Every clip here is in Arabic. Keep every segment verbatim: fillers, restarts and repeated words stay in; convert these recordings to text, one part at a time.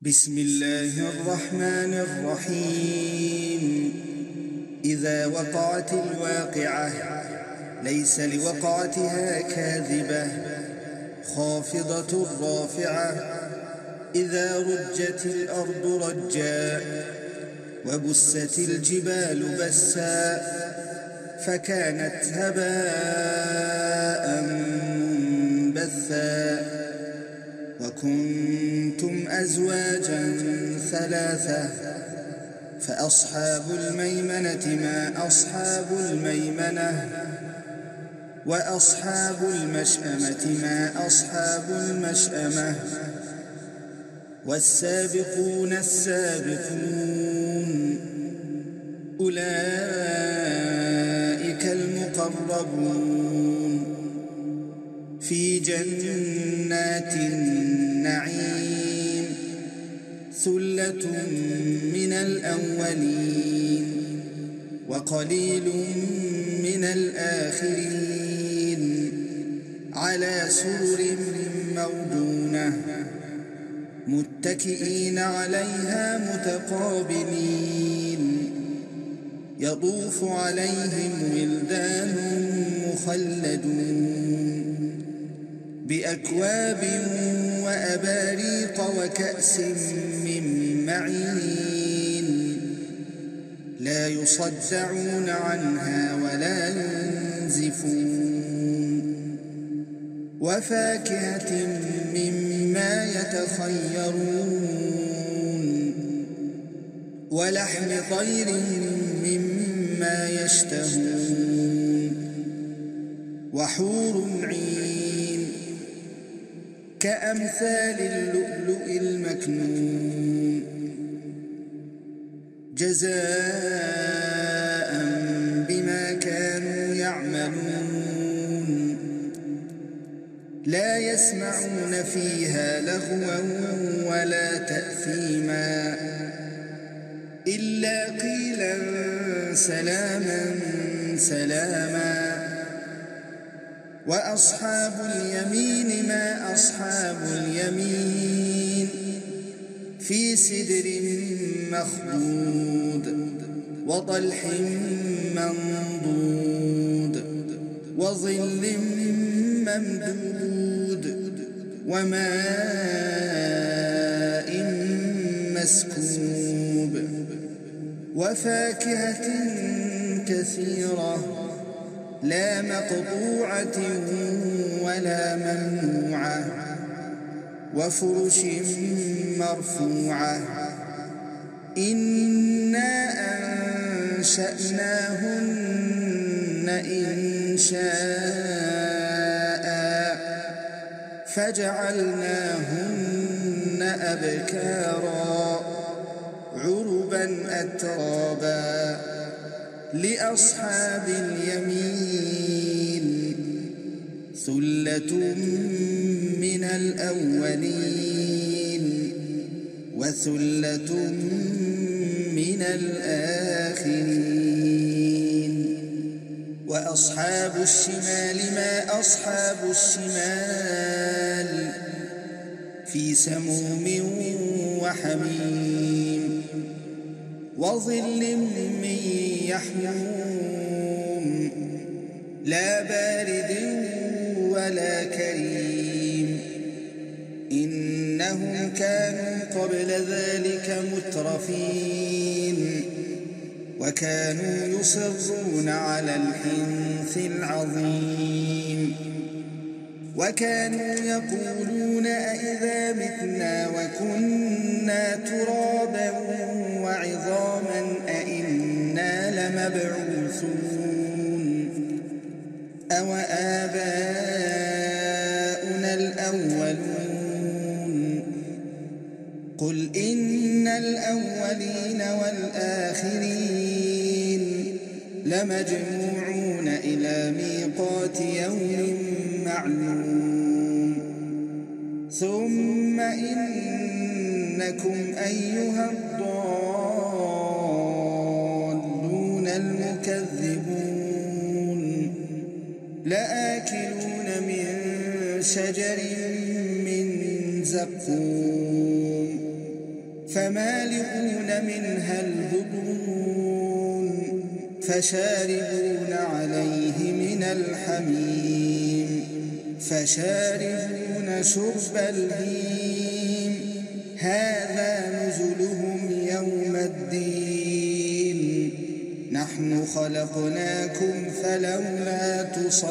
بسم الله الرحمن الرحيم. إذا وقعت الواقعة ليس لوقعتها كاذبة خافضة رافعة. إذا رجت الأرض رجا وبست الجبال بسا فكانت هباء منبثا وكنتم أزواجا ثلاثة فأصحاب الميمنة ما أصحاب الميمنة وأصحاب المشأمة ما أصحاب المشأمة والسابقون السابقون أولئك المقربون في جنات النعيم ثلة من الأولين وقليل من الآخرين على سرر موضونة متكئين عليها متقابلين يطوف عليهم ولدان مخلدون بأكواب وأباريق وكأس من معين لا يصدعون عنها ولا ينزفون وفاكهة مما يتخيرون ولحم طير مما يشتهون وحور عين كأمثال اللؤلؤ المكنون جزاء بما كانوا يعملون لا يسمعون فيها لغوا ولا تأثيما إلا قيلا سلاما سلاما وأصحاب اليمين ما أصحاب اليمين في سدر مخضود وطلح منضود وظل ممدود وماء مسكوب وفاكهة كثيرة لا مقطوعة ولا ممنوعة وفرش مرفوعة إنا أنشأناهن إنشاء فجعلناهن أبكارا عربا أترابا لأصحاب اليمين ثلة من الأولين وثلة من الآخرين وأصحاب الشمال ما أصحاب الشمال في سموم وحميم وظل من يحموم لا بارد ولا كريم إنهم كانوا قبل ذلك مترفين وكانوا يصرون على الحنث العظيم وكانوا يقولون أئذا متنا وكنا ترابا وعظاما أئنا لمبعوثون أو آباؤنا الأولون قل إن الأولين والآخرين لمجموعون إلى ميقات يوم معلوم ثم إنكم أيها الضالون المكذبون لآكلون من شجر من زقوم فمالئون منها البطون فشاربون عليه من الحميم فشاربون شرب الهيم هذا نزلهم يوم الدين نحن خلقناكم فلولا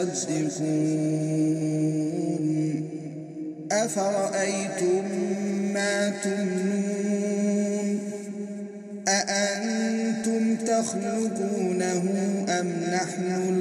تصدقون أفرأيتم ما تمنون أأنتم تخلقونه أم نحن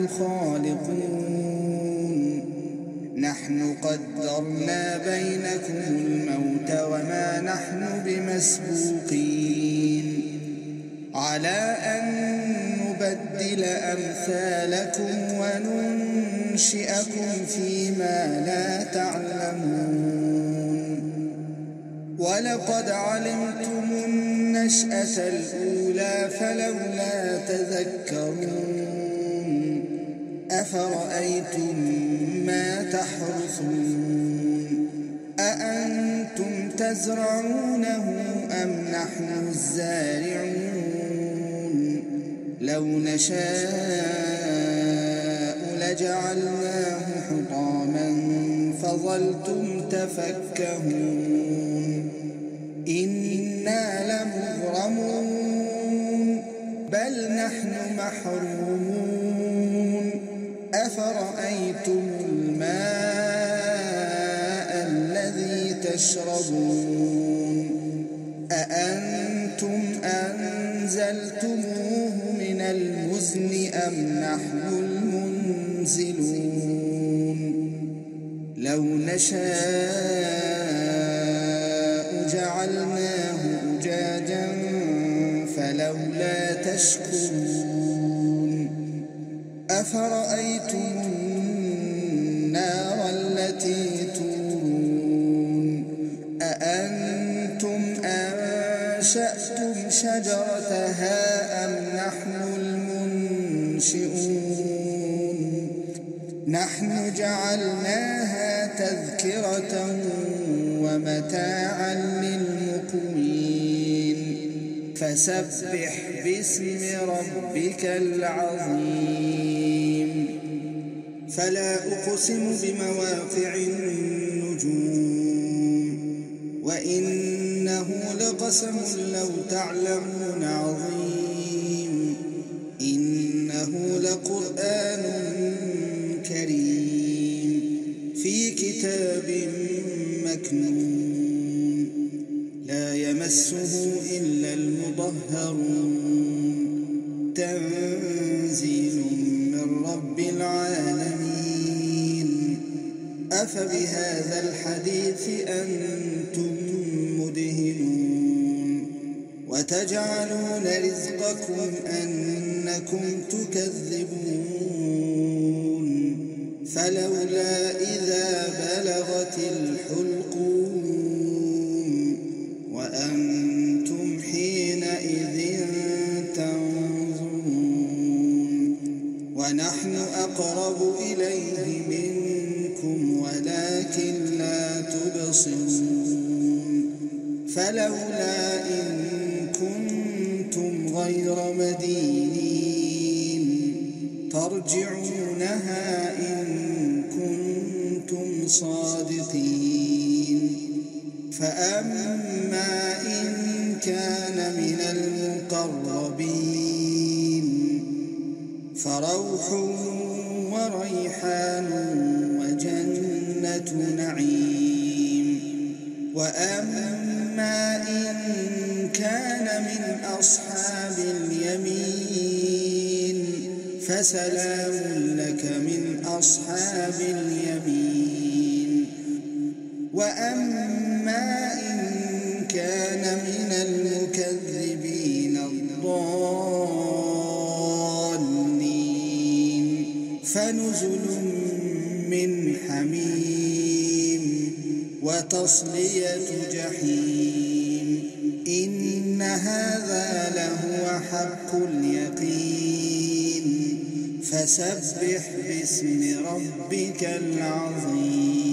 الخالقون نحن قدرنا بينكم الموت وما نحن بمسبوقين على أن نبدل أمثالكم وننشئكم فيما لا تعلمون ولقد علمتم النشأة الأولى فلولا تذكرون أفرأيتم ما تحرثون أأنتم تزرعونه أم نحن الزارعون لو نشاء لجعلناه حطاما فظلتم تفكهون إنا لمغرمون بل نحن محرومون أفرأيتم الماء الذي تشربون أأنتم أنزلتموه من المزن أم نحن المنزلون لو نشاء جعلناه أجاجا فلولا تشكرون أفرأيتم النار التي تورون أأنتم أنشأتم شجرتها أم نحن المنشئون نحن جعلناها تذكرة ومتاعا للمقوين فسبح باسم ربك العظيم فلا أقسم بمواقع النجوم وإنه لقسم لو تعلمون عظيم إنه لقرآن كريم في كتاب مكنون لا يمسه إلا المطهرون تنزيل من رب العالمين أفبهذا الحديث أنتم مدهنون وتجعلون رزقكم أنكم تكذبون فلولا إذا بلغت الحلقوم وأنتم حينئذ تنظرون ونحن أقرب إليه منكم ولكن لا تبصرون فلولا إن كنتم غير مدينين ترجعونها إن كنتم صادقين فأما إن كان من المقربين فروح وريحان وجنة نعيم وأما إن كان من أصحاب اليمين فسلام لك من أصحاب اليمين وأما إن كان من المكذبين الضالين فنزل من حميم وتصلية جحيم إن هذا لهو حق اليقين فسبح باسم ربك العظيم